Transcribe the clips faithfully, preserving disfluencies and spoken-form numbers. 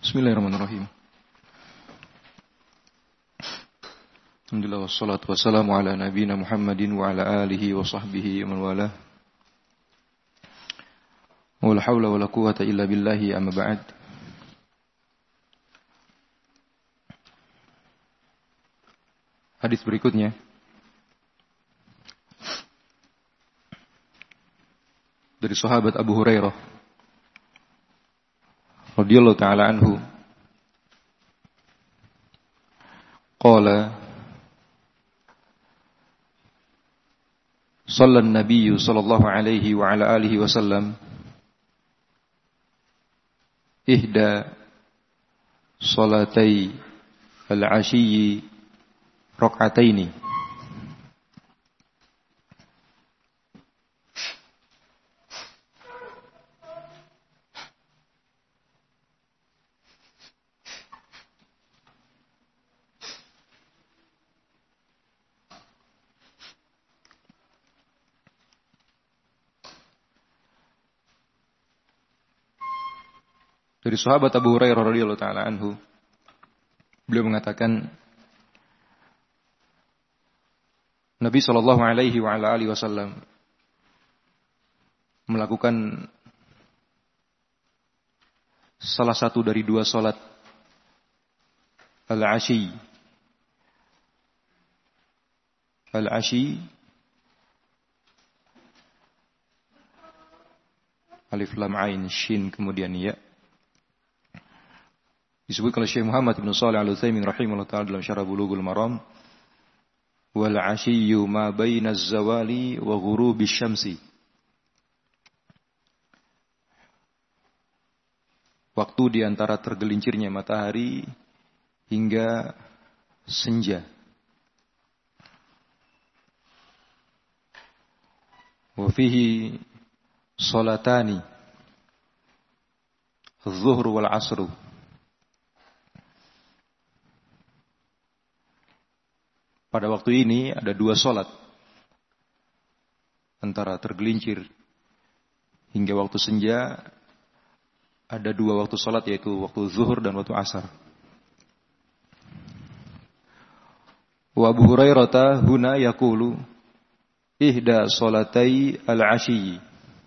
Bismillahirrahmanirrahim. Alhamdulillah wassalatu wassalamu ala nabiyina Muhammadin wa ala alihi wa sahbihi wa man walah. Wala haula wala quwwata illa billahi amma ba'd. Hadis berikutnya dari sahabat Abu Hurairah radhiyallahu ta'ala anhu qala shalla an-nabiy sallallahu alaihi wa ala alihi wasallam ihda salatai al-'ashiyyi rak'ataini. Dari sahabat Abu Hurairah radhiyallahu taala anhu, beliau mengatakan Nabi sallallahu alaihi wa ala alihi wasallam melakukan salah satu dari dua salat al-'ashi. Al-'ashi alif lam ain shin kemudian ya. Disebutkan oleh Syekh Muhammad bin Shalih Al-Utsaimin rahimahullah ta'ala dalam Syarah Bulughul Maram, wal 'ashiyyu ma baina az-zawali wa ghurubi syamsi. Waktu di antara tergelincirnya matahari hingga senja. Wa fihi salatani adh-dhuhr wal 'asr. Pada waktu ini ada dua solat antara tergelincir hingga waktu senja. Ada dua waktu solat, yaitu waktu zuhur dan waktu asar. Wa Abu Hurairah huna yaqulu ihda salatai al-'ashiyyi.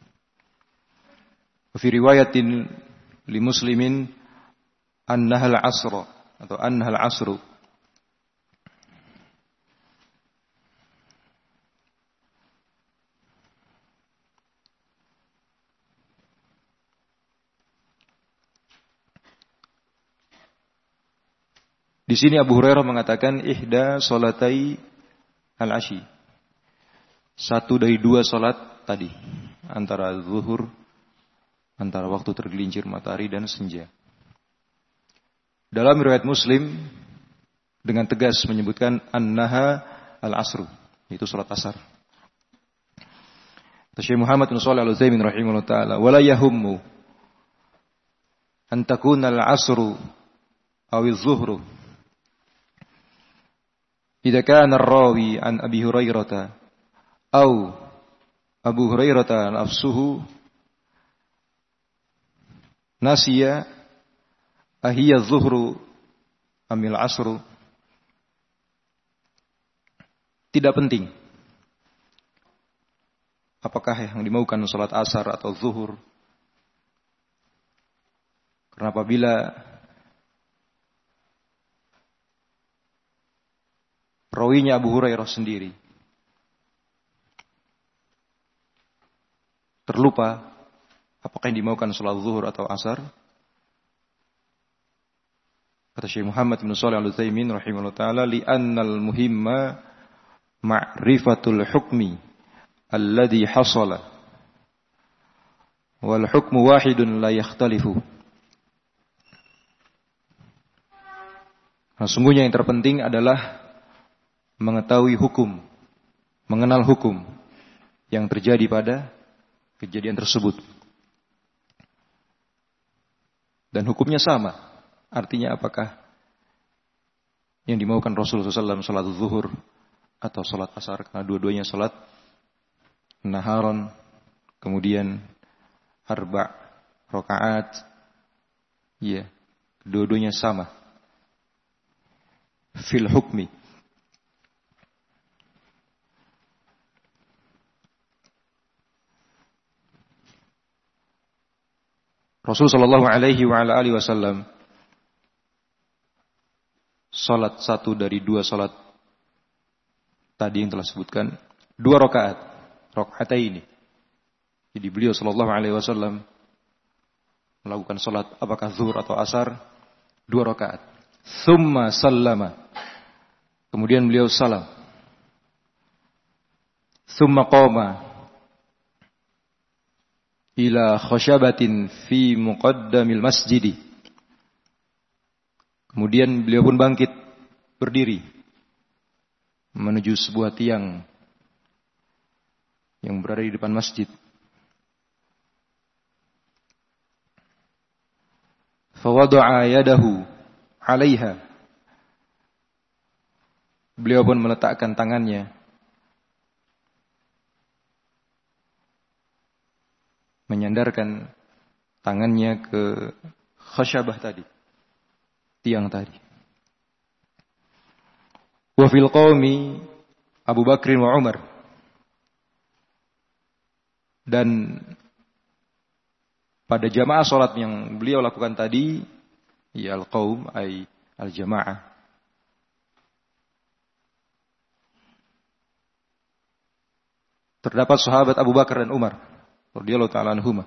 Fi riwayatin li Muslimin annaha al-'asr atau annaha al-'asr. Di sini Abu Hurairah mengatakan ihda salatai al-'ashi. Satu dari dua salat tadi, antara zuhur, antara waktu tergelincir matahari dan senja. Dalam riwayat Muslim dengan tegas menyebutkan annaha al-'asr, yaitu salat asar. Syekh Muhammad bin Shalih Al-Utsaimin rahimahullah taala, wala yahummu an takuna al-'asru aw az-zuhru idza kana ar-rawi an Abi Hurairah aw Abu Hurairah nafsuhu nasiya ahiya az-zuhru amil 'asru. Tidak penting apakah yang dimaukan salat asar atau zuhur, karena apabila rawinya Abu Hurairah sendiri terlupa apakah yang dimaukan salat zuhur atau asar, kata Syekh Muhammad bin Shalih Al-Utsaimin rahimahullah taala, li annal muhimma ma'rifatul hukmi alladhi hasala wal hukmu wahidun la yakhtalifu. Nah, sungguhnya yang terpenting adalah mengetahui hukum, mengenal hukum yang terjadi pada kejadian tersebut. Dan hukumnya sama. Artinya apakah yang dimaukan Rasulullah shallallahu alaihi wasallam salat zuhur atau salat asar, karena dua-duanya salat naharon, kemudian arba' rakaat, ya, Dua-duanya sama fil hukmi. Rasul sallallahu alaihi wa ala alihi wasallam salat satu dari dua salat tadi yang telah sebutkan, dua rakaat, rakaataini. Jadi beliau sallallahu alaihi wasallam melakukan salat apakah zuhur atau asar, dua rakaat. Tsumma sallama. Kemudian beliau salam. Tsumma qama ila khashabatin fi muqaddamil masjid. Kemudian beliau pun bangkit berdiri menuju sebuah tiang yang berada di depan masjid. Fawada'a yadahu 'alaiha. Beliau pun meletakkan tangannya menyandarkan tangannya ke khasyabah tadi, tiang tadi. Wa fil qaumi Abu Bakr wa Umar. Dan pada jamaah salat yang beliau lakukan tadi, ya al-qaum ay al-jamaah, terdapat sahabat Abu Bakar dan Umar radhiyallahu ta'ala anhuma.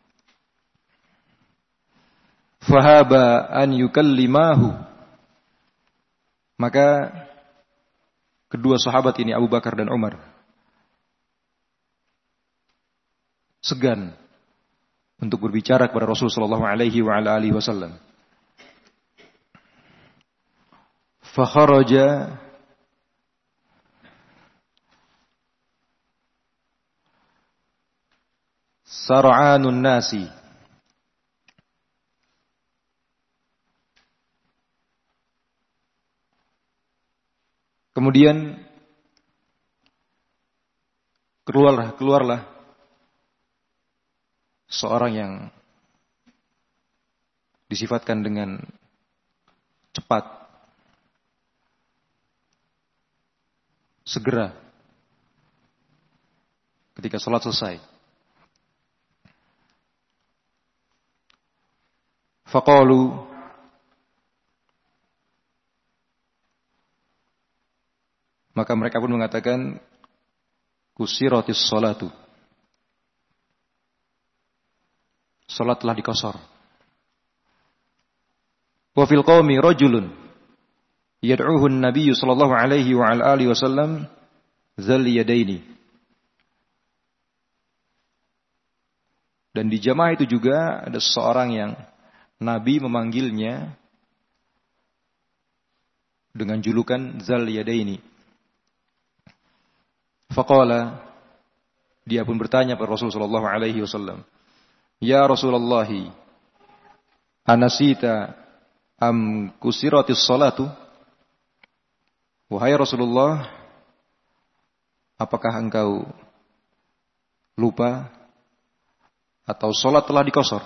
Fahaba an yukallimahu. Maka kedua sahabat ini Abu Bakar dan Umar segan untuk berbicara kepada Rasul sallallahu alaihi wa ala alihi wasallam. Fa kharaja sar'anun nasi. Kemudian keluarlah keluarlah seorang yang disifatkan dengan cepat, segera ketika salat selesai. Faqalu, maka mereka pun mengatakan kusiratis salatu, salat telah dikosor. Wa fil qaumi rajulun yad'uhu an-nabiy sallallahu alaihi wa ala alihi wasallam zal yadaini. Dan di jamaah itu juga ada seorang yang Nabi memanggilnya dengan julukan Zal Yadaini. Faqala, dia pun bertanya kepada Rasul sallallahu alaihi wasallam, "Ya Rasulullah, anasita am kusiratis salatu?" Wahai Rasulullah, apakah engkau lupa atau salat telah dikosor?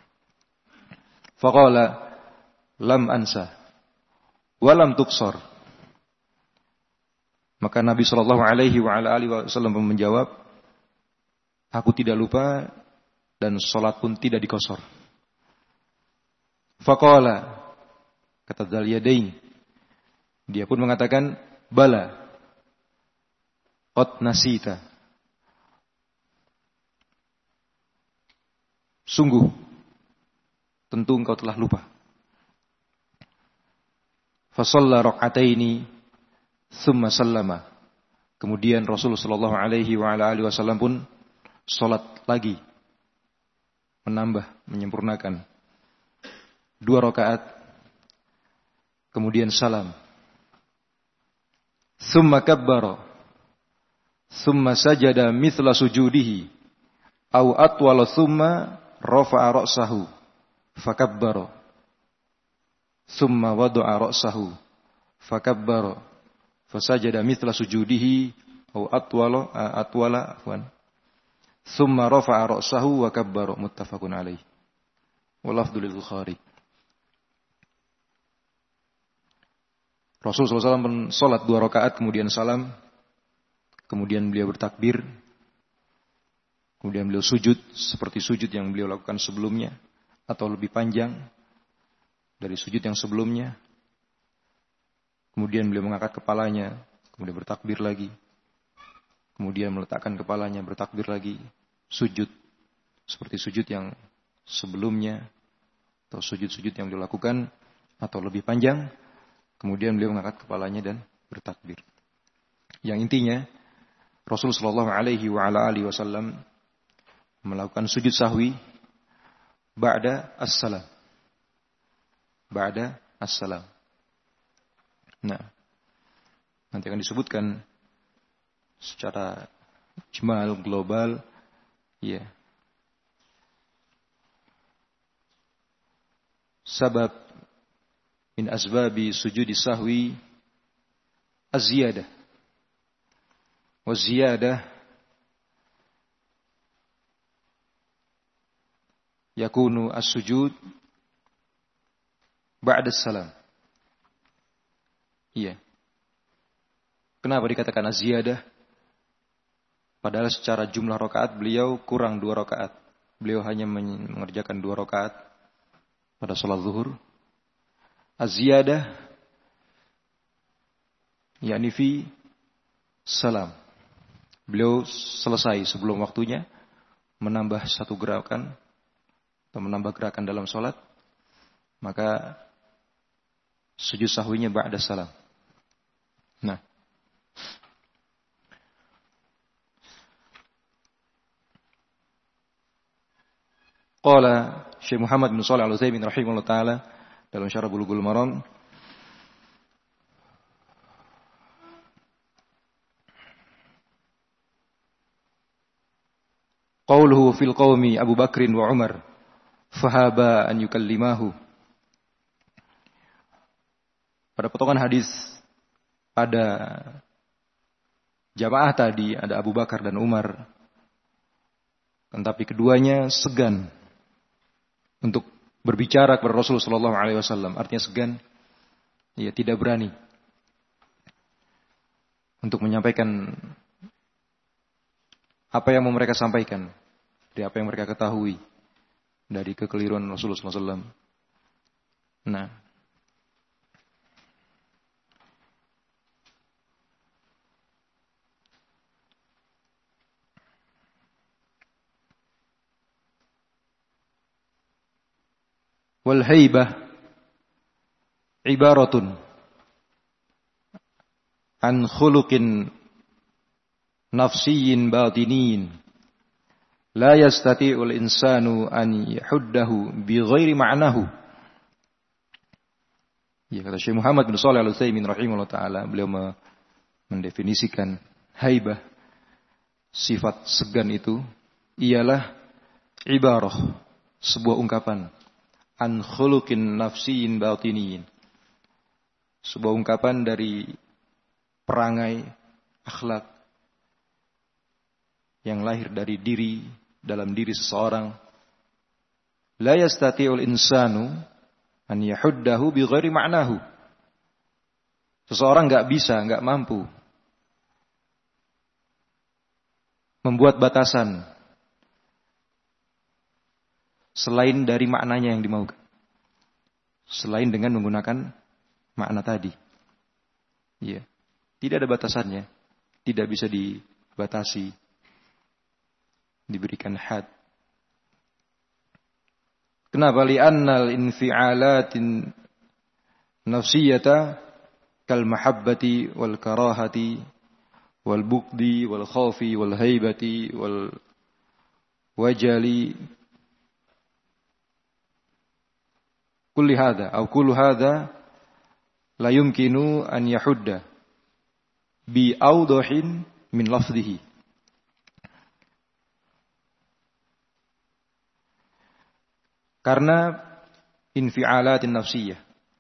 Faqala, lam ansa wa lam tuksor. Maka Nabi sallallahu alaihi wa ala alihi wasallam menjawab, aku tidak lupa dan salat pun tidak dikosor. Faqala, kata Dzal Yadain, dia pun mengatakan, bala qad nasita. Sungguh tentu engkau telah lupa. Fasalla rak'ataini tsumma sallama. Kemudian Rasulullah sallallahu alaihi wa ala alihi wasallam pun salat lagi, menambah, menyempurnakan dua rakaat, kemudian salam. Tsumma kabbara, tsumma sajada mithla sujudihi, au atwala tsumma rafa'a ra'sahu. Fakabbara summa wada'a ra'sahu fakabbara fasajada mithla sujudihi aw atwala atwala afwan summa rafa'a ra'sahu wa kabbara, muttafaqun alaih wa lafdul Bukhari. Rasulullah shallallahu alaihi wasallam sholat dua rakaat kemudian salam, kemudian beliau bertakbir, kemudian beliau sujud seperti sujud yang beliau lakukan sebelumnya atau lebih panjang dari sujud yang sebelumnya. Kemudian beliau mengangkat kepalanya, kemudian bertakbir lagi, kemudian meletakkan kepalanya, bertakbir lagi, sujud seperti sujud yang sebelumnya atau sujud-sujud yang beliau lakukan atau lebih panjang. Kemudian beliau mengangkat kepalanya dan bertakbir. Yang intinya Rasulullah Shallallahu Alaihi Wasallam melakukan sujud sahwi ba'da as-salam. Ba'da as-salam. Nah, nanti akan disebutkan secara ijmal global, ya. Sebab min asbabi sujudi sahwi az-ziyadah. Wa ziyadah yakunu as-sujud ba'da as-salam. Iya. Kenapa dikatakan az-ziyadah? Padahal secara jumlah rakaat beliau kurang dua rakaat. Beliau hanya mengerjakan dua rakaat pada sholat zuhur. Az-ziyadah yakni fi salam. Beliau selesai sebelum waktunya menambah satu gerakan atau menambah gerakan dalam sholat, maka sujud sahwinya ba'da salam. Nah, qala Syekh Muhammad bin Shalih Al-Utsaimin rahimahullah taala dalam Syarah Bulughul Maram, qauluhu fil qaumi Abu Bakrin wa Umar fahaba an yukallimahu. Pada potongan hadis pada jamaah tadi ada Abu Bakar dan Umar, tetapi keduanya segan untuk berbicara kepada Rasulullah Shallallahu Alaihi Wasallam. Artinya segan, ya tidak berani untuk menyampaikan apa yang mau mereka sampaikan, dari apa yang mereka ketahui dari kekeliruan Rasulullah Shallallahu Alaihi Wasallam. Nah, wal haibah ibaratun an khuluqin nafsiyyin batiniyin la yastati'ul insanu an yahuddahu bi ghairi ma'nahu. Ya, kata Syekh Muhammad bin Shalih Al-Utsaimin rahimahullah taala, beliau mendefinisikan haibah, sifat segan itu ialah ibarah, sebuah ungkapan, an khuluqin nafsiyyin batiniyin, sebuah ungkapan dari perangai akhlak yang lahir dari diri, dalam diri seseorang. La yastati'ul insanu an yahuddahu bi ghairi ma'nahu. Seseorang enggak bisa, enggak mampu membuat batasan selain dari maknanya yang dimaukan, selain dengan menggunakan makna tadi. Ya, tidak ada batasannya, tidak bisa dibatasi, diberikan had. Kenapa? Li'annal infi'alatin nafsiyata kal mahabbati wal karahati wal bughdi wal khawfi wal haibati wal wajali kulli hadha atau kullu hadha la yumkinu an yahudda bi awdahin min lafdhihi. Karena infi'alatin nafsiyah,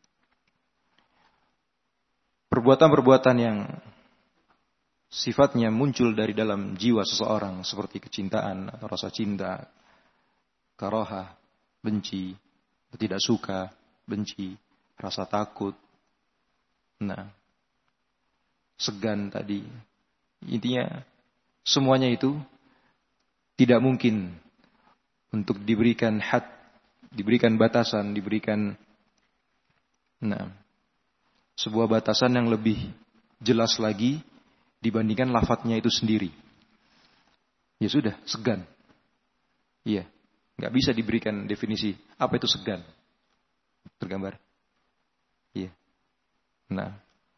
perbuatan-perbuatan yang sifatnya muncul dari dalam jiwa seseorang, seperti kecintaan atau rasa cinta, karahah, benci, tidak suka, benci, rasa takut. Nah, segan tadi. Intinya semuanya itu tidak mungkin untuk diberikan had, diberikan batasan, diberikan nah, sebuah batasan yang lebih jelas lagi dibandingkan lafadznya itu sendiri. Ya sudah, segan. Iya, nggak bisa diberikan definisi apa itu segan. Tergambar. Iya. Nah,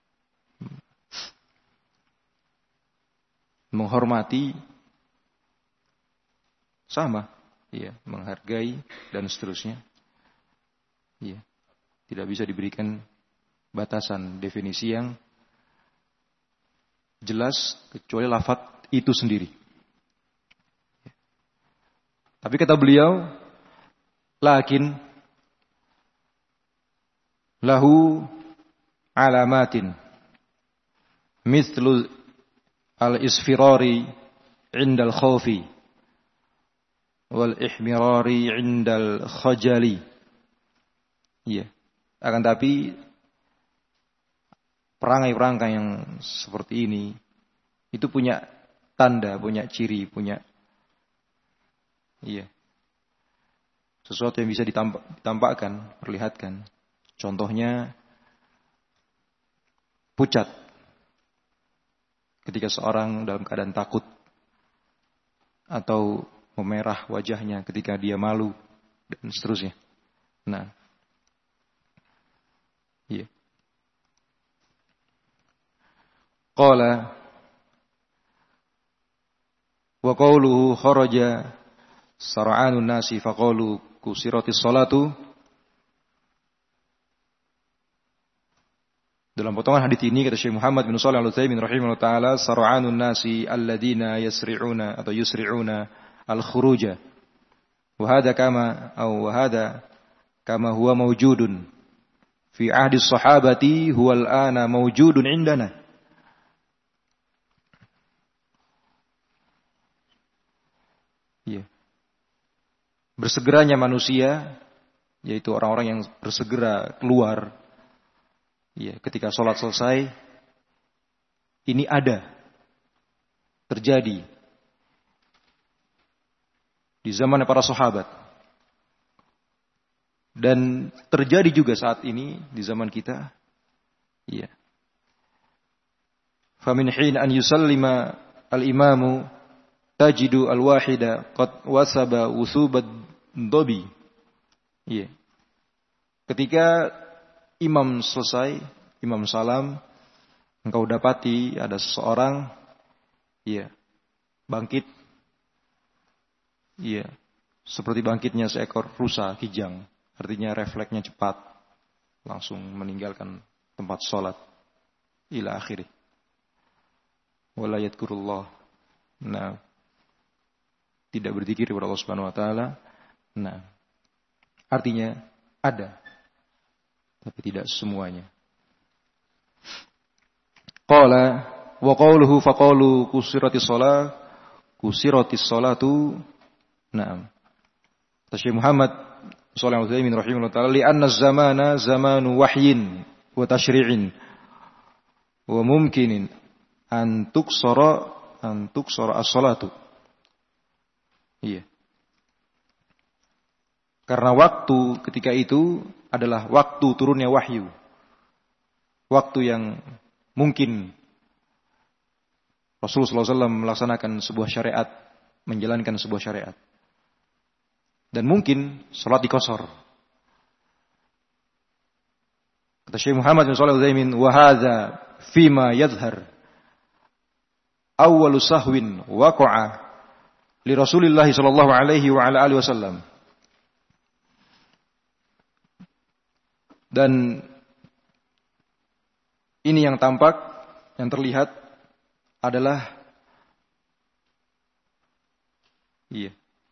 menghormati sama, iya, menghargai dan seterusnya. Iya. Tidak bisa diberikan batasan definisi yang jelas kecuali lafaz itu sendiri. Tapi kata beliau, lakin lahu alamatin mithlu al-isfirari indal khawfi wal ihmirari indal khajali. Iya. Akan tapi perangai-perangai yang seperti ini itu punya tanda, punya ciri, punya iya. Sesuatu yang bisa ditampak, ditampakkan, perlihatkan. Contohnya pucat. Ketika seorang dalam keadaan takut atau memerah wajahnya ketika dia malu dan seterusnya. Nah, iya. Qala wa qawluhu kharaja sar'anun nasi faqalu kusiratis salatu. Dalam potongan hadis ini kata Syekh Muhammad bin Shalih Al-Utsaimin rahimahullah taala, sar'anun nasi alladziina yasri'una atau yusri'una al-khuruja. Wa hadha kama atau wa hadha kama huwa mawjudun fi ahdi as-sahabati huwa al-ana mawjudun indana. Ya. Bersegeranya manusia, yaitu orang-orang yang bersegera keluar, ya, ketika sholat selesai, ini ada, terjadi di zaman para sahabat, dan terjadi juga saat ini di zaman kita. Ya. Famin hin an yusallima al-imamu tajidu al-wahida qad wasaba usubad dobi. Iya. Ketika imam selesai, imam salam, engkau dapati ada seseorang, iya, bangkit, iya, seperti bangkitnya seekor rusa kijang. Artinya refleksnya cepat, langsung meninggalkan tempat sholat. Ila akhirih. Wala yadhkurullah. Nah, tidak berzikir kepada Allah Subhanahu wa taala. Nah, artinya ada, tapi tidak semuanya. Qala wa qawluhu faqalu kusiratis shalah, kusiratis salatu. Naam. Syekh Muhammad sallallahu alaihi wasallam rahimahullah taala, li anna az-zamana zamanu wahyin wa tashri'in wa mumkinin an tuksara an tuksara as-salatu. Iya. Karena waktu ketika itu adalah waktu turunnya wahyu. Waktu yang mungkin Rasulullah sallallahu alaihi wasallam melaksanakan sebuah syariat, menjalankan sebuah syariat. Dan mungkin salat dikosor. Kata Syekh Muhammad bin Shalih Al-Utsaimin, wa hadza fima yadhhar awwalu sahwin waqa'a li Rasulillah sallallahu alaihi wa ala alihi wasallam. Dan ini yang tampak, yang terlihat adalah iya.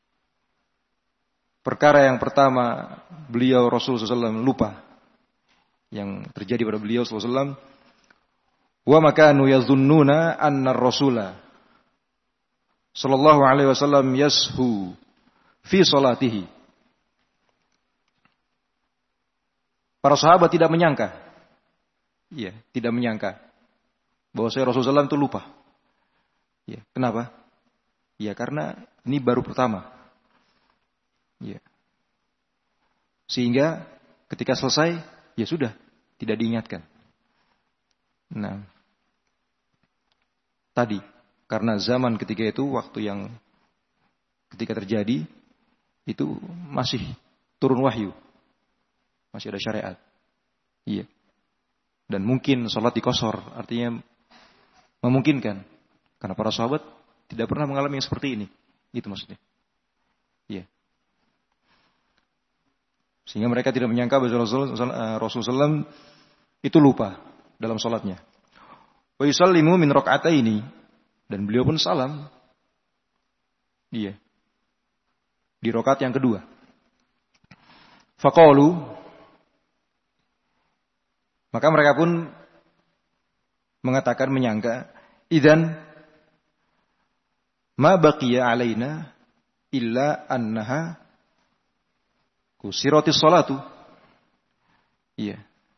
Perkara yang pertama beliau Rasulullah sallallahu alaihi wasallam lupa yang terjadi pada beliau sallallahu alaihi wasallam. Wa makanu yazunnuna anna ar-rasula sallallahu alaihi wasallam yashu fi salatihi. Para sahabat tidak menyangka Iya, tidak menyangka bahwa saya Rasulullah shallallahu alaihi wasallam itu lupa. Ya, kenapa? Ya karena ini baru pertama. Ya. Sehingga ketika selesai, ya sudah, tidak diingatkan. Nah, tadi karena zaman ketika itu waktu yang ketika terjadi itu masih turun wahyu, masih ada syariat. Iya. Dan mungkin sholat dikosor, artinya memungkinkan. Karena para sahabat tidak pernah mengalami yang seperti ini. Itu maksudnya. Iya. Sehingga mereka tidak menyangka bahwa Rasulullah shallallahu alaihi wasallam itu lupa dalam sholatnya. Wa yusallimu min raka'ataini, dan beliau pun salam. Iya. Di rakaat yang kedua. Faqalu, maka mereka pun mengatakan, menyangka, idzan ma baqiya alaina illa annaha kusiratis salatu. Iya.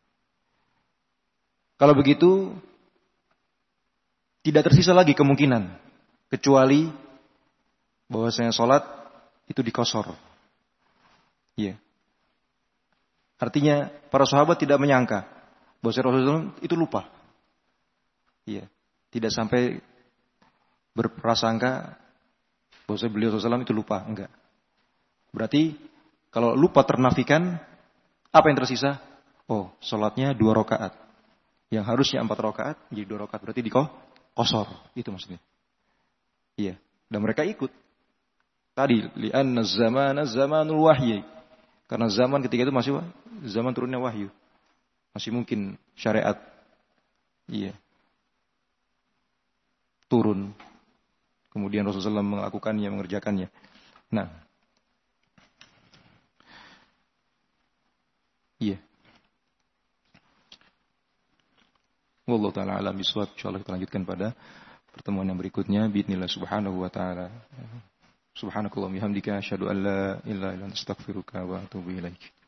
Kalau begitu tidak tersisa lagi kemungkinan kecuali bahwasanya salat itu dikosor. Iya. Artinya para sahabat tidak menyangka bahwa Rasulullah itu lupa. Iya. Tidak sampai berprasangka bahwa beliau sallallahu alaihi wasallam itu lupa. Enggak. Berarti kalau lupa ternafikan, apa yang tersisa? Oh, sholatnya dua rakaat. Yang harusnya empat rakaat, jadi dua rakaat. Berarti dikosor. Itu maksudnya. Iya. Dan mereka ikut. Tadi, li'anna zamana zamanul wahyi. Karena zaman ketika itu masih zaman turunnya wahyu. Masih mungkin syariat. Iya. Turun. Kemudian Rasulullah shallallahu alaihi wasallam melakukannya, mengerjakannya. Nah. Iya. Wallahu ta'ala alam bisawab. Insyaallah kita lanjutkan pada pertemuan yang berikutnya. Bismillah subhanahu wa ta'ala. Subhanakallahumma bihamdika asyhadu an la ilaha illa anta astaghfiruka wa atubu ilaik.